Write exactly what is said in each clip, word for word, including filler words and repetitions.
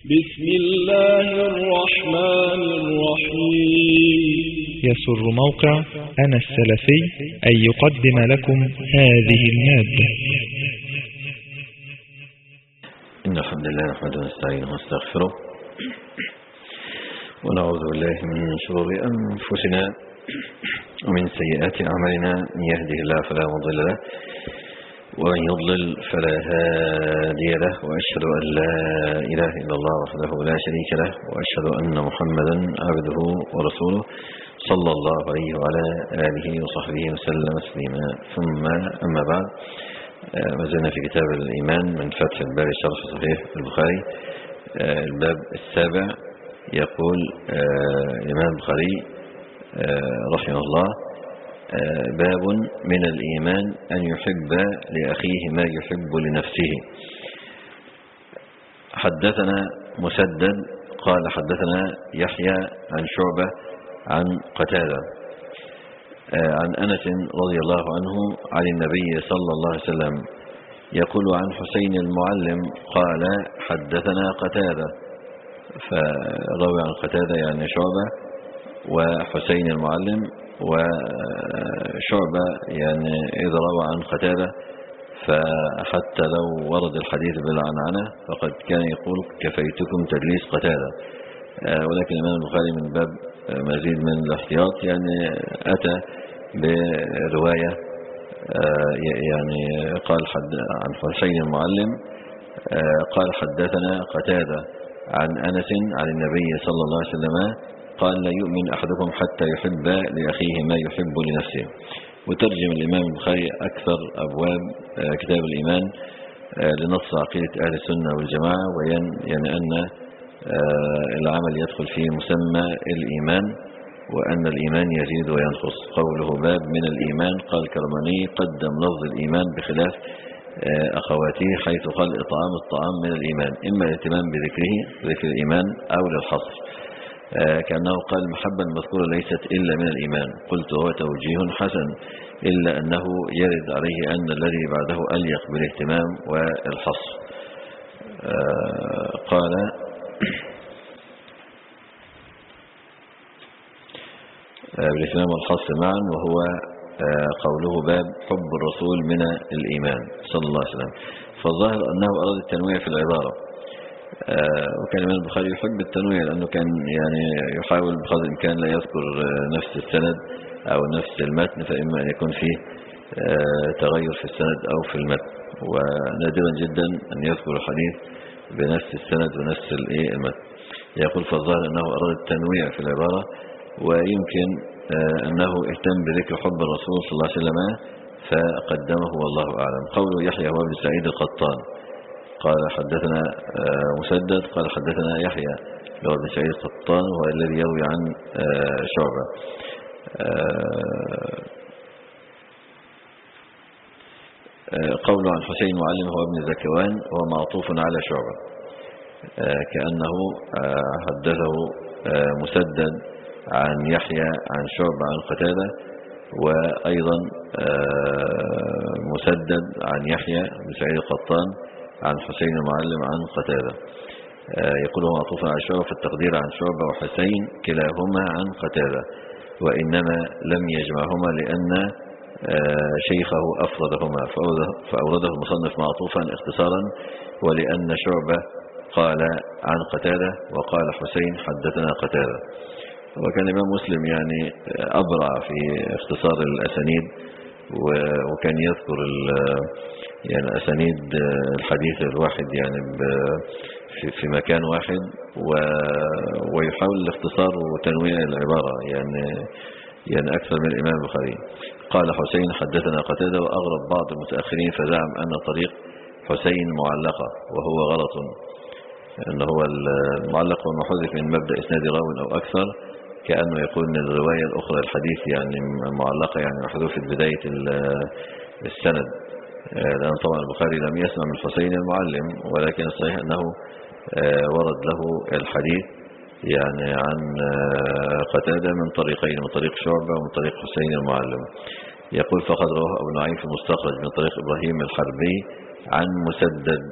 بسم الله الرحمن الرحيم. يسر موقع أنا السلفي أن يقدم لكم هذه المادة. إن الحمد لله نحمده ونستعينه ونستغفره ونعوذ بالله من شرور أنفسنا ومن سيئات أعمالنا. من يهده الله فلا مضل له ومن يضلل فلا هادي له، وأشهد أن لا إله إلا الله وحده لا شريك له، وأشهد أن محمدا عبده ورسوله صلى الله عليه وعلى آله وصحبه وسلم تسليما. ثم أما بعد، ما زلنا في كتاب الإيمان من فتح الباري شرح صحيح البخاري، الباب السابع. يقول الإمام البخاري رحمه الله: باب من الإيمان أن يحب لأخيه ما يحب لنفسه. حدثنا مسدد قال حدثنا يحيى عن شعبة عن قتادة عن أنس رضي الله عنه عن النبي صلى الله عليه وسلم يقول عن حسين المعلم قال حدثنا قتادة، فروي عن قتادة يعني شعبة، وحسين المعلم وشعبة يعني إذا روى عن قتادة فحتى لو ورد الحديث بالعنعنة فقد كان يقول كفيتكم تدليس قتادة، ولكن الإمام البخاري من باب مزيد من الاحتياط يعني أتى برواية يعني قال حد عن حسين المعلم قال حدثنا قتادة عن أنس عن النبي صلى الله عليه وسلم قال: لا يؤمن أحدكم حتى يحب لأخيه ما يحب لنفسه. وترجم الإمام البخاري أكثر أبواب كتاب الإيمان لنص عقيدة أهل السنة والجماعة، وين يعني أن العمل يدخل فيه مسمى الإيمان، وأن الإيمان يزيد وينقص. قوله باب من الإيمان، قال كرماني قدم لفظ الإيمان بخلاف أخواته حيث قال إطعام الطعام من الإيمان، إما الاهتمام بذكره ذكر الإيمان أو للحصر، كأنه قال المحبة المذكورة ليست إلا من الإيمان. قلت هو توجيه حسن، إلا أنه يرد عليه أن الذي بعده أليق بالاهتمام والحصر. قال بالاهتمام والحصر معا، وهو قوله باب حب الرسول من الإيمان صلى الله عليه وسلم. فالظاهر أنه أراد التنويع في العبارة، وكان الإمام البخاري يحب التنويع لأنه كان يعني يحاول بقدر الإمكان لا يذكر نفس السند أو نفس المتن، فإما أن يكون فيه تغير في السند أو في المتن، ونادرا جدا أن يذكر الحديث بنفس السند ونفس المتن. يقول فالظاهر أنه أراد التنويع في العبارة، ويمكن أنه اهتم بذكر حب الرسول صلى الله عليه وسلم فقدمه والله أعلم. قوله يحيى هو ابن سعيد القطان قال حدثنا مسدد قال حدثنا يحيى هو ابن سعيد القطان، وهو الذي يروي عن شعبة. قوله عن حسين معلم هو ابن زكوان وهو معطوف على شعبة، كأنه حدثه مسدد عن يحيى عن شعبة عن قتادة، وأيضا مسدد عن يحيى بن سعيد القطان عن حسين المعلم عن قتادة. يقول هو معطوف على شعبة في التقدير عن شعبة وحسين كلاهما عن قتادة، وإنما لم يجمعهما لأن شيخه أفردهما فأورده المصنف معطوفا اختصارا، ولأن شعبة قال عن قتادة وقال حسين حدثنا قتادة. وكان الإمام مسلم يعني أبرع في اختصار الأسانيد، وكان يذكر يعني أسانيد الحديث الواحد يعني في مكان واحد، ويحاول الاختصار وتنويع العبارة يعني يعني أكثر من الإمام البخاري. قال حسين حدثنا قتادة، وأغرب بعض المتأخرين فزعم أن طريق حسين معلقة، وهو غلط، أن هو المعلق وما حذف من مبدأ إسناد راو أو أكثر، كأنه يقول أن الرواية الأخرى الحديث يعني معلقة يعني محذوفة بداية السند، لأن طبعا البخاري لم يسمع من حسين المعلم، ولكن الصحيح أنه ورد له الحديث يعني عن قتادة من طريقين، من طريق شعبة ومن طريق حسين المعلم. يقول فقد رواه أبو نعيم في المستخرج من طريق إبراهيم الحربي عن مسدد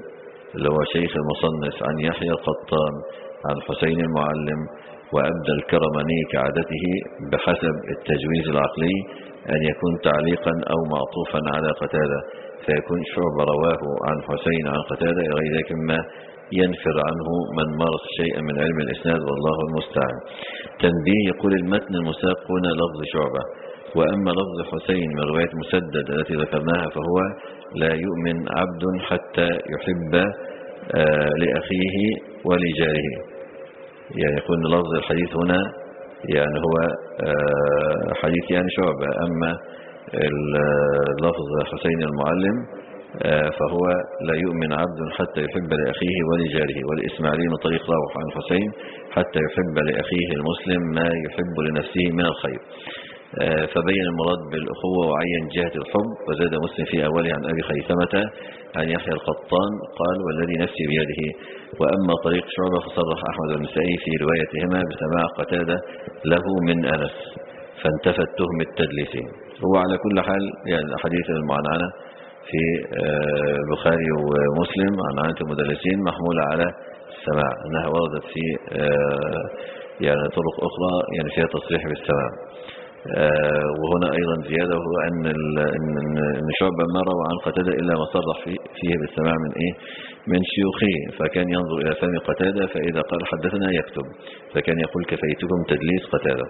اللي هو شيخ المصنف عن يحيى القطان عن حسين المعلم وأبدى الكرماني كعادته بحسب التجويز العقلي أن يكون تعليقا أو معطوفا على قتادة، فيكون شعبة رواه عن حسين عن قتادة إلى غير ذلك مما ينفر عنه من مارس شيئا من علم الإسناد والله المستعان. تنبيه: يقول المتن المساق هنا لفظ شعبة، وأما لفظ حسين من رواية مسدد التي ذكرناها فهو لا يؤمن عبد حتى يحب آه لأخيه ولجاره. يعني يكون لفظ الحديث هنا يعني هو آه حديث يعني شعبة، أما اللفظ حسين المعلم آه فهو لا يؤمن عبد حتى يحب لأخيه ولجاره. والإسماعيلي من طريق روح عن حسين حتى يحب لأخيه المسلم ما يحب لنفسه من الخير. فبين المراد بالأخوة وعين جهة الحب. وزاد مسلم في أوله عن أبي خيثمة عن يحيى القطان قال والذي نفسي بيده. وأما طريق شعبة فصرح أحمد والنسائي في روايتهما بسماع قتادة له من أنس فانتفت تهمة التدليسين. هو على كل حال يعني الأحاديث المعنعنة في البخاري ومسلم عن عنة المدلسين محمولة على السماع، أنها وردت في يعني طرق أخرى يعني فيها تصريح بالسماع. آه وهنا أيضا زيادة هو أن أن شعبة ما روى عن قتادة إلا ما صرح فيه, فيه بالسماع من إيه من شيوخه، فكان ينظر إلى فم قتادة فإذا قال حدثنا يكتب، فكان يقول كفيتكم تدليس قتادة.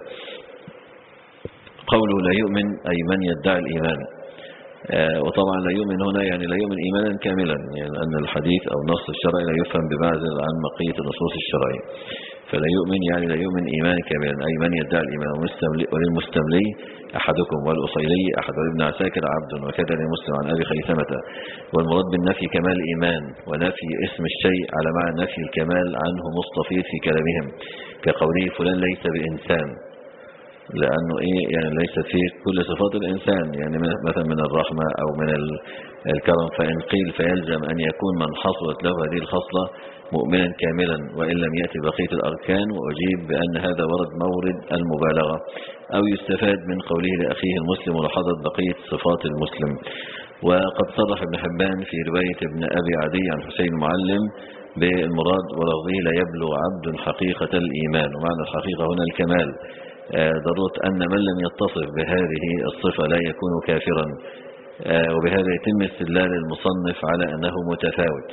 قوله لا يؤمن أي من يدعي الإيمان. آه وطبعا لا يؤمن هنا يعني لا يؤمن إيمانا كاملا، يعني أن الحديث أو النص الشرعي لا يفهم بمعزل عن بقية النصوص الشرعية. فلا يؤمن يعني لا يؤمن إيمانا كاملا أي من يدعي الإيمان. وللمستملي أحدكم والأصيلي أحد وابن عساكر عبد وكذا لمسلم عن أبي خيثمة. والمراد بالنفي كمال الإيمان، ونفي اسم الشيء على معنى نفي الكمال عنه مستفيض في كلامهم كقوله فلان ليس بإنسان، لأنه إيه يعني ليس فيه كل صفات الإنسان، يعني مثلا من الرحمة أو من الكرم. فإن قيل فيلزم أن يكون من حصلت له هذه الخصلة مؤمنا كاملا وإن لم يأتي بقية الأركان. وأجيب بأن هذا ورد مورد المبالغة، أو يستفاد من قوله لأخيه المسلم ملاحظة بقية صفات المسلم. وقد صرح ابن حبان في رواية ابن أبي عدي عن حسين المعلم بالمراد ولفظه لا يبلغ عبد حقيقة الإيمان، ومعنى الحقيقة هنا الكمال، ضرورة أن من لم يتصف بهذه الصفة لا يكون كافرا. وبهذا يتم استدلال المصنف على أنه متفاوت،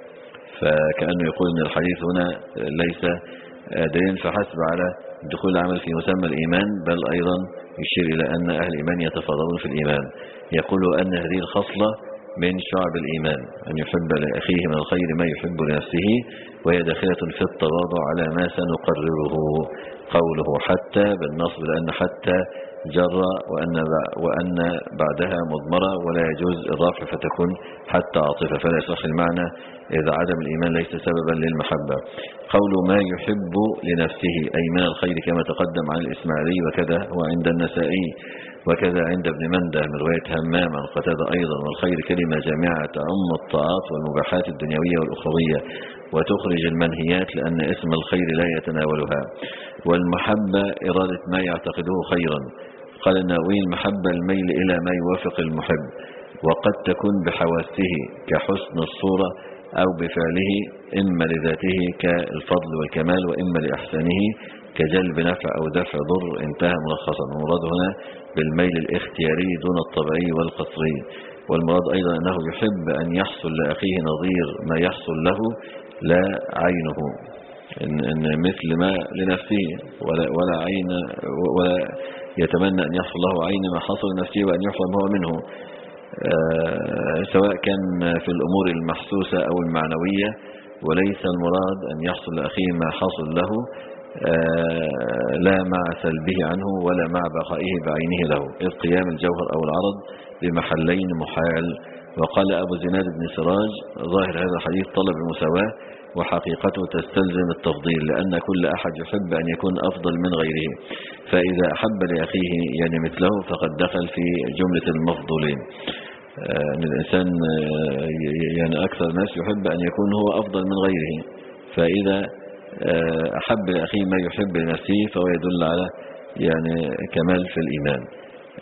فكأنه يقول أن الحديث هنا ليس دليل فحسب على دخول العمل في مسمى الإيمان، بل أيضا يشير إلى أن أهل الإيمان يتفاضلون في الإيمان. يقول أن هذه الخصلة من شعب الإيمان أن يحب لأخيه من الخير ما يحب لنفسه، وهي داخلة في التواضع على ما سنقرره. قوله حتى بالنصب لأن حتى جرى وأن وأن بعدها مضمرة ولا يجوز الرفع فتكون حتى عاطفة، فلا يصح المعنى إذا عدم الإيمان ليس سببا للمحبة. قول ما يحب لنفسه أي من الخير كما تقدم عن الإسماعيلي وكذا هو عند النسائي وكذا عند ابن مندة من رواية همام عن قتادة أيضا. والخير كلمة جامعة تعم الطاعات والمباحات الدنيوية والأخروية وتخرج المنهيات لأن اسم الخير لا يتناولها. والمحبة إرادة ما يعتقده خيرا. قال النووي المحبة الميل إلى ما يوافق المحب، وقد تكون بحواسه كحسن الصورة أو بفعله إما لذاته كالفضل والكمال وإما لأحسانه كجلب نفع أو دفع ضر. انتهى ملخصا. المراد هنا بالميل الاختياري دون الطبيعي والقصري. والمراد أيضا أنه يحب أن يحصل لأخيه نظير ما يحصل له لا عينه، إن, إن مثل ما لنفسه ولا, ولا عين ولا يتمنى أن يحصل له عين ما حصل لنفسه وأن يحرم هو منه، آه سواء كان في الأمور المحسوسة أو المعنوية. وليس المراد أن يحصل لأخيه ما حصل له آه لا مع سلبه عنه ولا مع بقائه بعينه له، إذ قيام الجوهر أو العرض بمحلين محال. وقال أبو زناد بن سراج ظاهر هذا الحديث طلب المساواة وحقيقته تستلزم التفضيل، لأن كل أحد يحب أن يكون أفضل من غيره، فإذا أحب لأخيه يعني مثله فقد دخل في جملة المفضولين. أن الإنسان يعني أكثر الناس يحب أن يكون هو أفضل من غيره، فإذا أحب لأخيه ما يحب لنفسه فهو يدل على يعني كمال في الإيمان.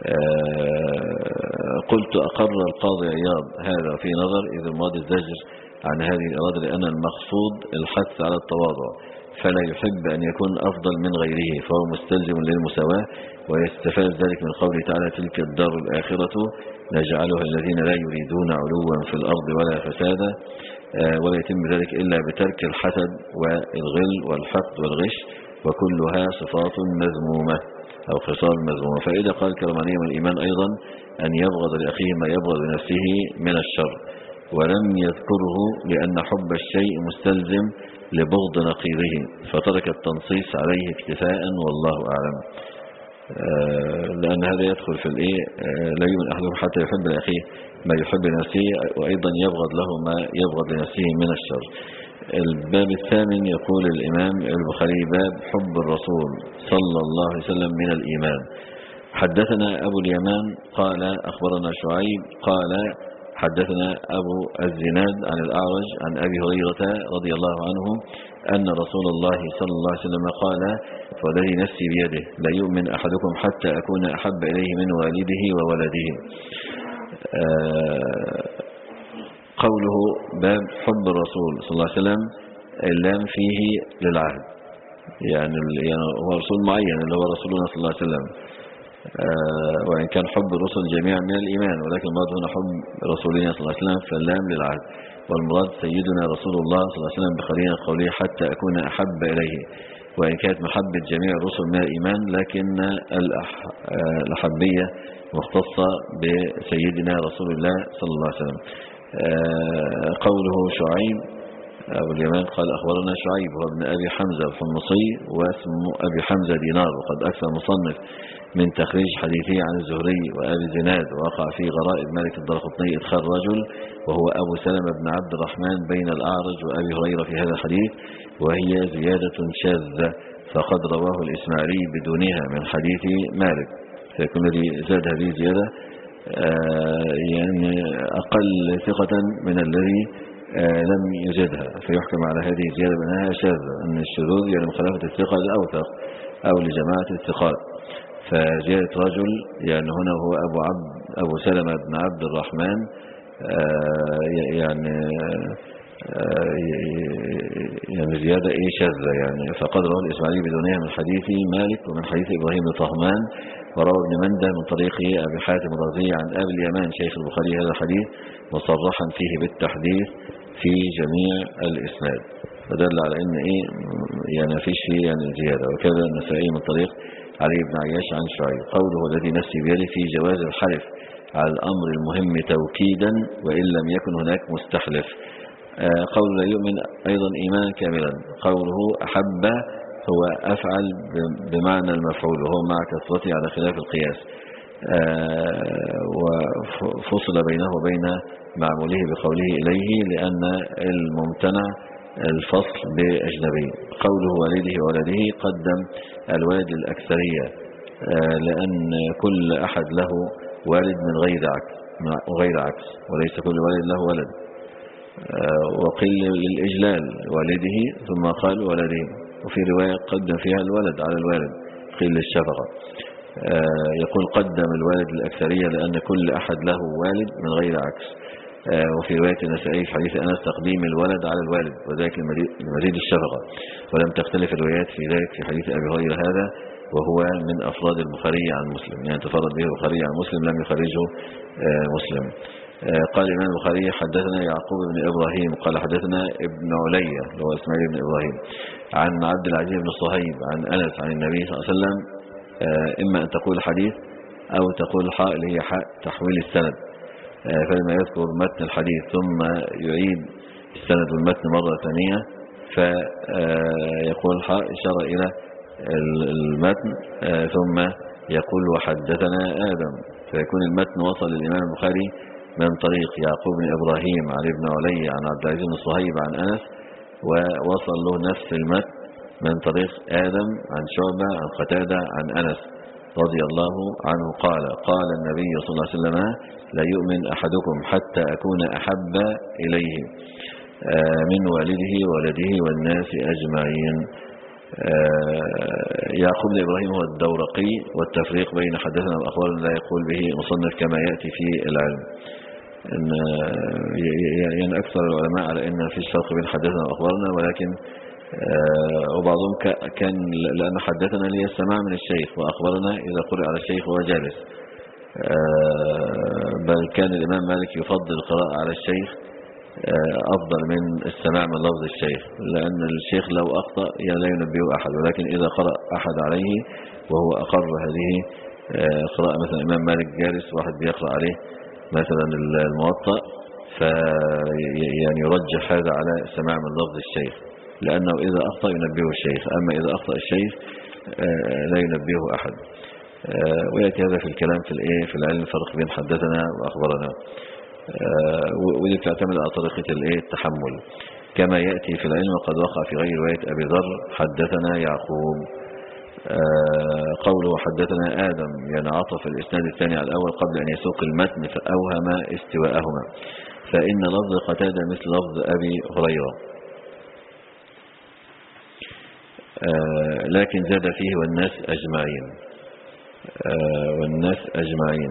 قلت أقر القاضي عياض هذا في نظر إذ المراد الزجر عن هذه الإرادة، لأن المقصود الحث على التواضع، فلا يحب أن يكون أفضل من غيره، فهو مستلزم للمساواة. ويستفاد ذلك من قوله تعالى: تلك الدار الآخرة نجعلها الذين لا يريدون علوا في الأرض ولا فسادا. ولا يتم ذلك إلا بترك الحسد والغل والحقد والغش، وكلها صفات مذمومة أو خصال مذمومة. فإذا قال الكرماني من الإيمان أيضا أن يبغض لأخيه ما يبغض لنفسه من الشر، ولم يذكره لأن حب الشيء مستلزم لبغض نقيضه، فترك التنصيص عليه اكتفاء، والله أعلم. لأن هذا يدخل في الإيه، لا يؤمن أحدكم حتى يحب لأخيه ما يحب لنفسه، وأيضا يبغض له ما يبغض لنفسه من الشر. الباب الثامن يقول الإمام البخاري: باب حب الرسول صلى الله عليه وسلم من الإيمان. حدثنا أبو اليمان قال أخبرنا شعيب قال حدثنا أبو الزناد عن الأعرج عن أبي هريرة رضي الله عنه أن رسول الله صلى الله عليه وسلم قال: فالذي نفسي بيده لا يؤمن أحدكم حتى أكون أحب إليه من والده وولده. قوله باب حب الرسول صلى الله عليه وسلم، اللام فيه للعهد، يعني هو رسول معين اللي هو رسولنا صلى الله عليه وسلم، وإن كان حب الرسل جميعا من الإيمان، ولكن المراد هنا حب رسولنا صلى الله عليه وسلم فاللام للعهد، والمراد سيدنا رسول الله صلى الله عليه وسلم بقرينة قوله حتى أكون أحب إليه، وإن كانت محبة جميع الرسل من الإيمان، لكن الأحبية مختصة بسيدنا رسول الله صلى الله عليه وسلم. قوله شعيب أبو اليمان قال أخبرنا شعيب هو ابن أبي حمزة الحمصي، واسم أبي حمزة دينار، وقد أكثر مصنف من تخريج حديثه عن الزهري وأبي زناد، ووقع في غرائب مالك الدرقطني إدخال رجل وهو أبو سلمة بن عبد الرحمن بين الأعرج وأبي هريرة في هذا الحديث، وهي زيادة شاذة، فقد رواه الإسماعيلي بدونها من حديث مالك، فيكون الذي زاد هذه زيادة يعني أقل ثقة من الذي لم يجدها، فيحكم على هذه الزيادة بأنها شاذة، أن الشذوذ يعني مخالفة الثقة لأوثق أو لجماعة الثقات. فزيادة رجل يعني هنا هو أبو عبد أبو سلمة بن عبد الرحمن، يعني يعني زيادة إيه شاذة يعني، فقد رواه الإسماعيلي بدونها من حديث مالك ومن حديث إبراهيم بن طهمان، وروى ابن مندة من طريقه أبي حاتم الرازي عن أبي اليمان شيخ البخاري هذا الحديث مصرحا فيه بالتحديث في جميع الإسناد، فدل على أن إيه يعني فيش فيه يعني زيادة. وكذا النسائي من طريق علي بن عياش عن شعيب. قوله الذي نفسي بيده في جواز الحلف على الأمر المهم توكيدا وإن لم يكن هناك مستحلف. قول لا يؤمن أيضا إيمانا كاملا. قوله أحب هو أفعل بمعنى المفعول، وهو مع كثرته على خلاف القياس، وفصل بينه وبين معموله بقوله إليه لأن الممتنع الفصل بأجنبي. قوله والده وولده قدم الوالد الأكثرية، لأن كل أحد له والد من غير عكس وغير عكس، وليس كل والد له ولد. وقيل للإجلال والده ثم قال ولده، وفي رواية قدم فيها الولد على الوالد، قيل للشفقة. يقول قدم الوالد الأكثرية لأن كل أحد له والد من غير عكس. وفي رواية النسائي في حديث أنس تقديم الولد على الوالد، وذلك لمزيد الشفقة، ولم تختلف الروايات في ذلك في حديث أبي هريرة هذا، وهو من أفراد البخاري عن مسلم، يعني تفرد به البخاري عن مسلم، لم يخرجه مسلم. قال الإمام البخاري حدثنا يعقوب بن إبراهيم قال حدثنا ابن عليا اللي هو إسماعيل بن إبراهيم عن عبد العزيز بن صهيب عن أنس عن النبي صلى الله عليه وسلم، إما أن تقول حديث أو تقول حاء اللي هي حاء تحويل السند، فلما يذكر متن الحديث ثم يعيد السند والمتن مرة ثانية فيقول حاء إشارة إلى المتن، ثم يقول وحدثنا آدم، فيكون المتن وصل للإمام البخاري من طريق يعقوب بن إبراهيم عن ابن علي عن عبد العزيز بن صهيب عن أنس، ووصل له نفس المتن من طريق آدم عن شعبة عن قتادة عن أنس رضي الله عنه قال قال النبي صلى الله عليه وسلم لا يؤمن أحدكم حتى أكون أحب إليه من والده وولده والناس أجمعين. يعقوب بن إبراهيم هو الدورقي، والتفريق بين حدثنا وأخبارنا لا يقول به مصنف كما يأتي في العلم. إن يعني أكثر العلماء على أن في فرق بين حدثنا وأخبرنا، ولكن وبعضهم كان لأن حدثنا لي السماع من الشيخ، وأخبرنا إذا قرئ على الشيخ وهو جالس. بل كان الإمام مالك يفضل القراءة على الشيخ أفضل من السماع من لفظ الشيخ، لأن الشيخ لو أخطأ لا ينبيه أحد، ولكن إذا قرأ أحد عليه وهو أقر هذه قراءة، مثلا الإمام مالك جالس واحد بيقرأ عليه مثلا الموطأ، فيعني يرجح هذا على السماع من لفظ الشيخ، لأنه إذا أخطأ ينبيه الشيخ، أما إذا أخطأ الشيخ لا ينبيه أحد. ويأتي هذا في الكلام في الإيه في العلم فرق بين حدثنا وأخبرنا، ودي تعتمد على طريقة الإيه التحمل، كما يأتي في العلم قد وقع في غير رواية أبي ذر حدثنا يعقوب. قوله حدثنا آدم يعني عطف الإسناد الثاني على الأول قبل أن يسوق المتن فأوهم استواءهما، فإن لفظ قتادة مثل لفظ أبي هريرة، لكن زاد فيه والناس أجمعين والناس أجمعين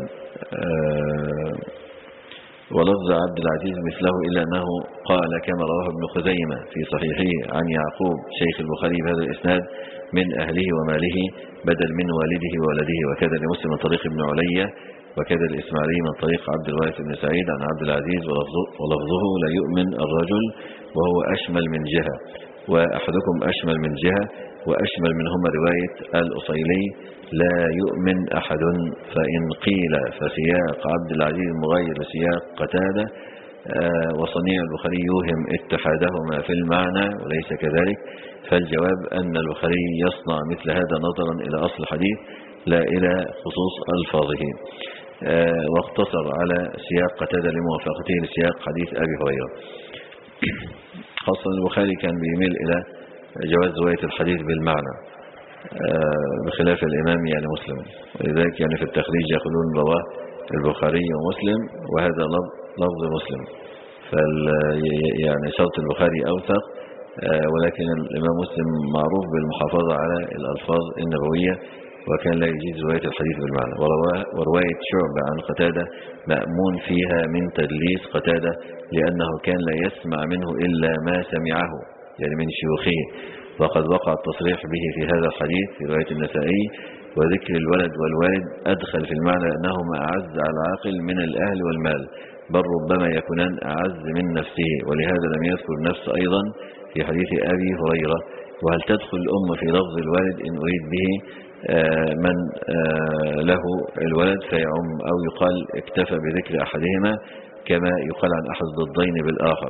ولفظ عبد العزيز مثله، إلا أنه قال كما رواه ابن خزيمة في صحيحه عن يعقوب شيخ البخاري بهذا الإسناد من أهله وماله بدل من والده وولده، وكذا لمسلم من طريق ابن علية، وكذا الإسماعيلي من طريق عبد الوارث بن سعيد عن عبد العزيز ولفظه لا يؤمن الرجل وهو أشمل من جهة، وأحدكم أشمل من جهة، وأشمل منهما رواية الأصيلي لا يؤمن أحد. فإن قيل فسياق عبد العزيز مغير لسياق قتادة وصنيع البخاري يوهم اتحادهما في المعنى وليس كذلك، فالجواب أن البخاري يصنع مثل هذا نظرا إلى أصل الحديث لا إلى خصوص ألفاظه، واقتصر على سياق قتادة لموافقته لسياق حديث أبي هريرة. خاصة البخاري كان بيميل إلى جواز رواية الحديث بالمعنى بخلاف الإمام يعني مسلم، ولذلك يعني في التخريج يقولون رواه البخاري ومسلم وهذا لفظ مسلم، فال يعني شرط البخاري أوثق، ولكن الإمام مسلم معروف بالمحافظة على الألفاظ النبوية، وكان لا يجيز رواية الحديث بالمعنى. ورواية شعبة عن قتادة مأمون فيها من تدليس قتادة، لأنه كان لا يسمع منه إلا ما سمعه يعني من شيوخه، وقد وقع التصريح به في هذا الحديث في رواية النسائي، وذكر الولد والوالد أدخل في المعنى أنهما أعز على العاقل من الأهل والمال، بل ربما يكونان أعز من نفسه، ولهذا لم يذكر نفس أيضا في حديث أبي هريرة. وهل تدخل الأم في لفظ الوالد إن أريد به من له الولد فيعم، أو يقال اكتفى بذكر أحدهما كما يقال عن أحد الضدين بالآخر.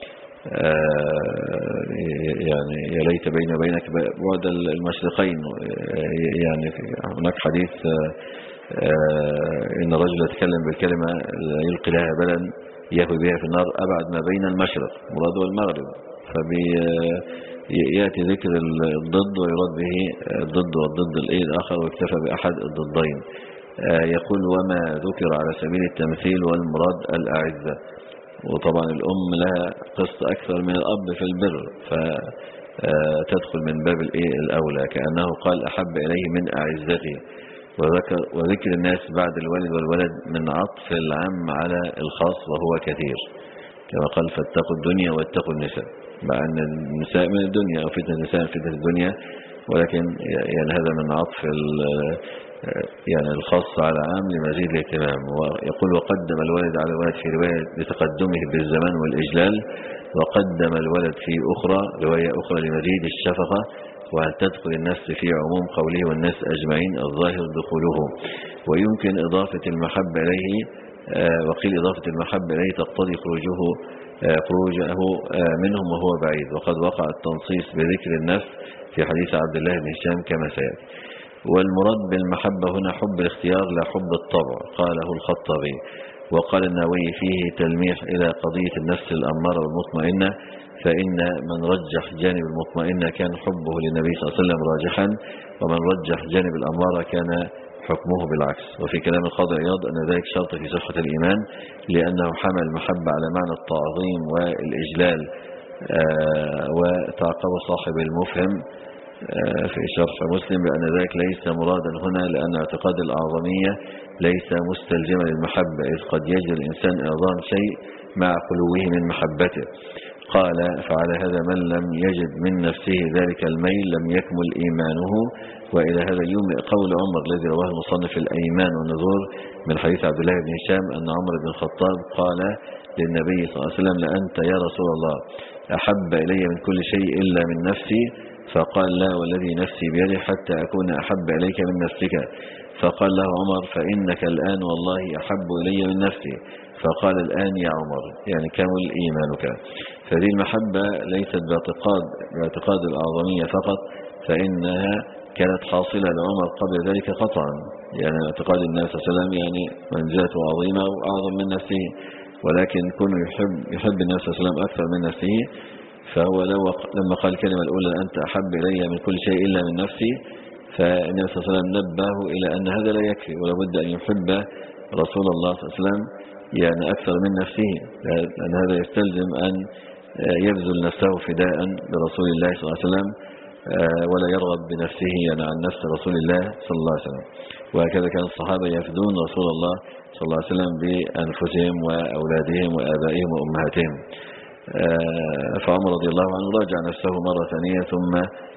يعني يا ليت بيني وبينك بعد المشرقين، يعني هناك حديث إن الرجل يتكلم بالكلمة يلقي لها بلا يهوي بها في النار أبعد ما بين المشرق مراد والمغرب، فبيأتي ذكر الضد ويراد به الضد والضد الآخر، واكتفى بأحد الضدين. يقول وما ذكر على سبيل التمثيل والمراد الأعزة، وطبعا الأم لها قسط أكثر من الأب في البر، فتدخل من باب الأولى، كأنه قال أحب إليه من أعزته. وذكر, وذكر الناس بعد الوالد والولد من عطف العام على الخاص وهو كثير، كما قال فاتقوا الدنيا واتقوا النساء، مع أن النساء من الدنيا أو فتنة النساء فتنة الدنيا، ولكن يعني هذا من عطف يعني الخاص على عام لمزيد الاهتمام. ويقول وقدم الولد على الولد في رواية لتقدمه بالزمان والإجلال، وقدم الولد في أخرى رواية أخرى لمزيد الشفقة. وهل تدخل النفس في عموم قوله والناس أجمعين الظاهر دخوله، ويمكن إضافة المحبة إليه، وقيل إضافة المحبة إليه تقتضي خروجه خروجه منهم وهو بعيد، وقد وقع التنصيص بذكر النفس في حديث عبد الله بن هشام كما سيأتي. والمراد بالمحبة هنا حب الاختيار لا حب الطبع، قاله الخطابي. وقال النووي فيه تلميح إلى قضية النفس الأمارة والمطمئنة، فإن من رجح جانب المطمئنة كان حبه للنبي صلى الله عليه وسلم راجحا، ومن رجح جانب الأمارة كان حكمه بالعكس. وفي كلام القاضي عياض أن ذلك شرط في صحة الإيمان، لأنه حمل المحبة على معنى التعظيم والإجلال، وتعقب صاحب المفهم في شرح مسلم بأن ذلك ليس مرادا هنا، لأن اعتقاد الأعظمية ليس مستلزما للمحبة، إذ قد يجد الإنسان إعظام شيء مع خلوه من محبته. قال فعلى هذا من لم يجد من نفسه ذلك الميل لم يكمل إيمانه. وإلى هذا يومئ قول عمر الذي رواه المصنف الأيمان والنذور من حديث عبد الله بن هشام أن عمر بن الخطاب قال للنبي صلى الله عليه وسلم لأنت يا رسول الله أحب إلي من كل شيء إلا من نفسي؟ فقال لا والذي نفسي بيده حتى أكون أحب إليك من نفسك. فقال له عمر فإنك الآن والله أحب إلي من نفسي. فقال الآن يا عمر يعني كمل إيمانك. فهذه المحبة ليست باعتقاد, باعتقاد الأعظمية فقط، فإنها كانت حاصلة لعمر قبل ذلك قطعا، يعني اعتقاد النبي صلى الله عليه وسلم يعني منزلته عظيمة وأعظم من نفسه، ولكن كونه يحب, يحب النبي صلى الله عليه وسلم أكثر من نفسه. فهو لما قال الكلمة الأولى أنت أحب إلي من كل شيء إلا من نفسي، فالنبي صلى الله عليه وسلم نبهه إلى أن هذا لا يكفي، ولابد أن يحب رسول الله صلى الله عليه وسلم يعني أكثر من نفسه، لأن هذا يستلزم أن يبذل نفسه فداء لرسول الله صلى الله عليه وسلم ولا يرغب بنفسه يعني عن نفس رسول الله صلى الله عليه وسلم. وهكذا كان الصحابة يفدون رسول الله صلى الله عليه وسلم بأنفسهم وأولادهم وآبائهم وأمهاتهم. فعمر رضي الله عنه راجع نفسه مرة ثانية ثم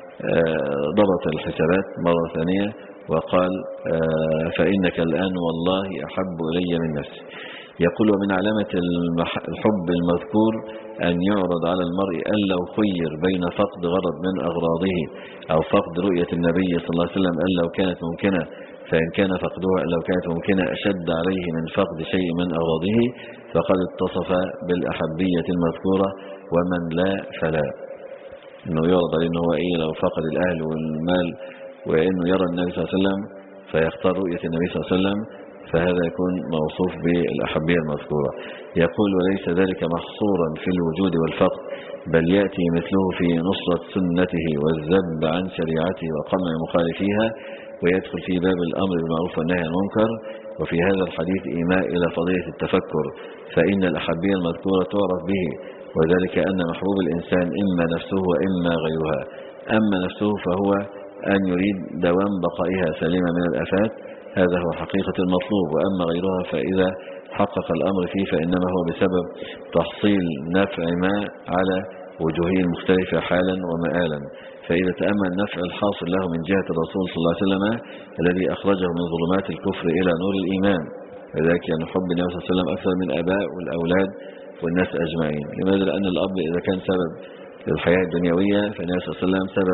ضبط الحسابات مرة ثانية وقال فإنك الآن والله أحب إلي من نفسي. يقول ومن علامة الحب المذكور أن يعرض على المرء أن لو خير بين فقد غرض من أغراضه أو فقد رؤية النبي صلى الله عليه وسلم أن لو كانت ممكنة، فإن كان فقدها أن لو كانت ممكنة أشد عليه من فقد شيء من أغراضه فقد اتصف بالأحبية المذكورة، ومن لا فلا. إنه يعرض عليه أنه إيه لو فقد الأهل والمال وإنه يرى النبي صلى الله عليه وسلم فيختار رؤية النبي صلى الله عليه وسلم، فهذا يكون موصوف بالأحبية المذكورة. يقول وليس ذلك محصورا في الوجود والفقد، بل يأتي مثله في نصرة سنته والذب عن شريعته وقمع مخالفيها، ويدخل في باب الأمر بالمعروف والنهي عن المنكر. وفي هذا الحديث إيماء إلى فضيلة التفكر، فإن الأحبية المذكورة تعرف به، وذلك أن محبوب الإنسان إما نفسه وإما غيرها. أما نفسه فهو أن يريد دوام بقائها سليمة من الآفات، هذا هو حقيقة المطلوب. وأما غيرها فإذا حقق الأمر فيه فإنما هو بسبب تحصيل نفع ما على وجوهه المختلفة حالا ومآلا. فإذا تأمل النفع الحاصل له من جهة الرسول صلى الله عليه وسلم الذي أخرجه من ظلمات الكفر إلى نور الإيمان، لذلك يعني حب النبي صلى الله عليه وسلم أكثر من أباء والأولاد والناس أجمعين. لماذا؟ لأن الأب إذا كان سبب للحياة الدنيوية فالنبي صلى الله عليه وسلم سبب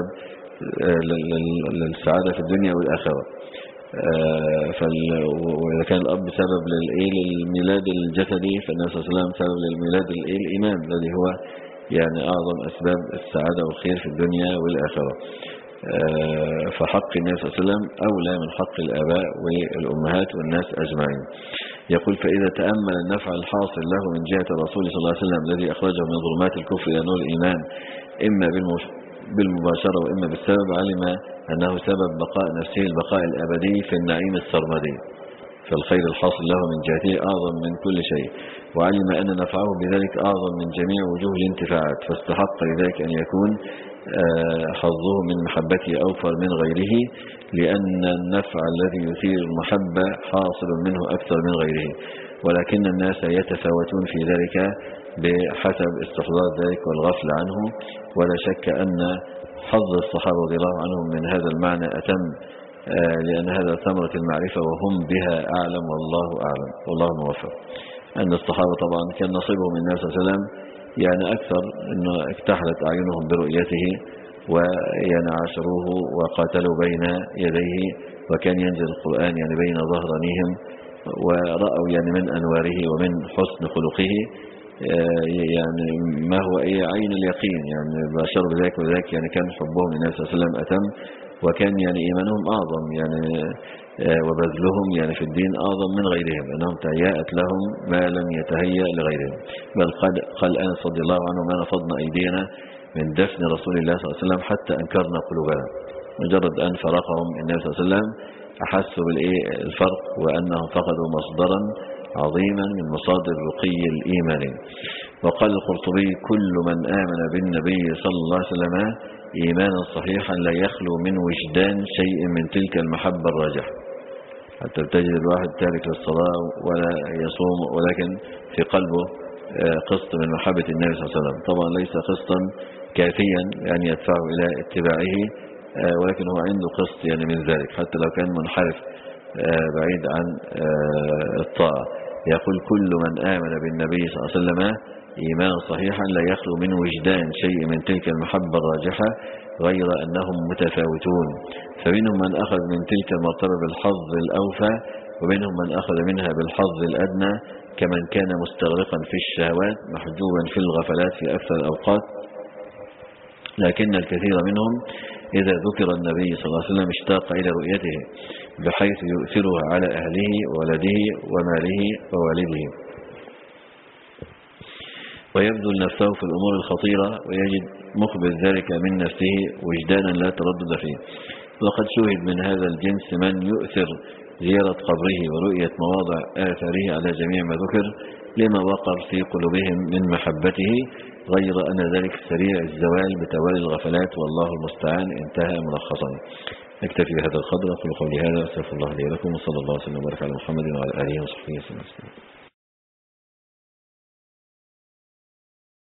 للسعادة في الدنيا والآخرة. وإذا كان الأب سبب للميلاد الجسدي فالنبي صلى الله عليه وسلم سبب للميلاد الإيمان الذي هو يعني أعظم أسباب السعادة والخير في الدنيا والآخرة. فحق النبي صلى الله عليه وسلم أولى من حق الآباء والأمهات والناس أجمعين. يقول فإذا تأمل النفع الحاصل له من جهة الرسول صلى الله عليه وسلم الذي أخرجه من ظلمات الكفر إلى نور الإيمان إما بالمباشرة وإما بالسبب، علم أنه سبب بقاء نفسه البقاء الأبدي في النعيم السرمدي، فالخير الحاصل له من جهته أعظم من كل شيء، وعلم أن نفعه بذلك أعظم من جميع وجوه الانتفاعات، فاستحق لذلك أن يكون حظه من محبته أوفر من غيره، لأن النفع الذي يثير المحبة حاصل منه أكثر من غيره، ولكن الناس يتفاوتون في ذلك بحسب استحضار ذلك والغفل عنه. ولا شك أن حظ الصحابة رضي الله عنهم من هذا المعنى أتم، لأن هذا ثمرة المعرفة وهم بها أعلم والله أعلم والله موفق. أن الصحابة طبعا كان نصيبهم من النبي صلى الله عليه وسلم يعني أكثر، أنه اكتحلت أعينهم برؤيته ويعني عاشروه وقاتلوا بين يديه، وكان ينزل القرآن يعني بين ظهرانيهم، ورأوا يعني من أنواره ومن حسن خلقه يعني ما هو أي عين اليقين، يعني باشروا بذلك وذلك يعني كان حبهم للنبي صلى الله عليه وسلم أتم، وكان يعني إيمانهم أعظم يعني وبذلهم يعني في الدين أعظم من غيرهم، أنهم تهيأت لهم ما لم يتهيأ لغيرهم. بل قال أنس رضي الله عنه ما نفضنا أيدينا من دفن رسول الله صلى الله عليه وسلم حتى أنكرنا قلوبنا. مجرد أن فرقهم النبي صلى الله عليه وسلم أحسوا بالفرق، وأنهم فقدوا مصدرا عظيما من مصادر رقي الإيمان. وقال القرطبي كل من آمن بالنبي صلى الله عليه وسلم إيمانا صحيحا لا يخلو من وجدان شيء من تلك المحبة الراجحة. حتى تجد الواحد تارك للصلاة ولا يصوم ولكن في قلبه قسط من محبة النبي صلى الله عليه وسلم. طبعا ليس قسطا كافيا يعني يدفعه إلى اتباعه، ولكن هو عنده قسط يعني من ذلك حتى لو كان منحرف بعيد عن الطاعة. يقول كل من آمن بالنبي صلى الله عليه وسلم إيمانا صحيحا لا يخلو من وجدان شيء من تلك المحبة الراجحة غير أنهم متفاوتون، فمنهم من أخذ من تلك المرتبة بالحظ الأوفى ومنهم من أخذ منها بالحظ الأدنى، كمن كان مستغرقا في الشهوات محجوبا في الغفلات في أكثر الأوقات. لكن الكثير منهم إذا ذكر النبي صلى الله عليه وسلم اشتاق إلى رؤيته بحيث يؤثرها على أهله وولده وماله ووالده، ويبذل نفسه في الأمور الخطيرة ويجد مخبر ذلك من نفسه وجدانا لا تردد فيه. وقد شوهد من هذا الجنس من يؤثر زيارة قبره ورؤية مواضع آثاره على جميع ما ذكر لما وقر في قلوبهم من محبته، غير أن ذلك سريع الزوال بتوالي الغفلات والله المستعان. انتهى ملخصا. نكتفي بهذا القدر. أقول قولي هذا، أستغفر الله لي ولكم، وصلى الله وسلم وبارك على محمد وعلى آله وصحبه وسلم.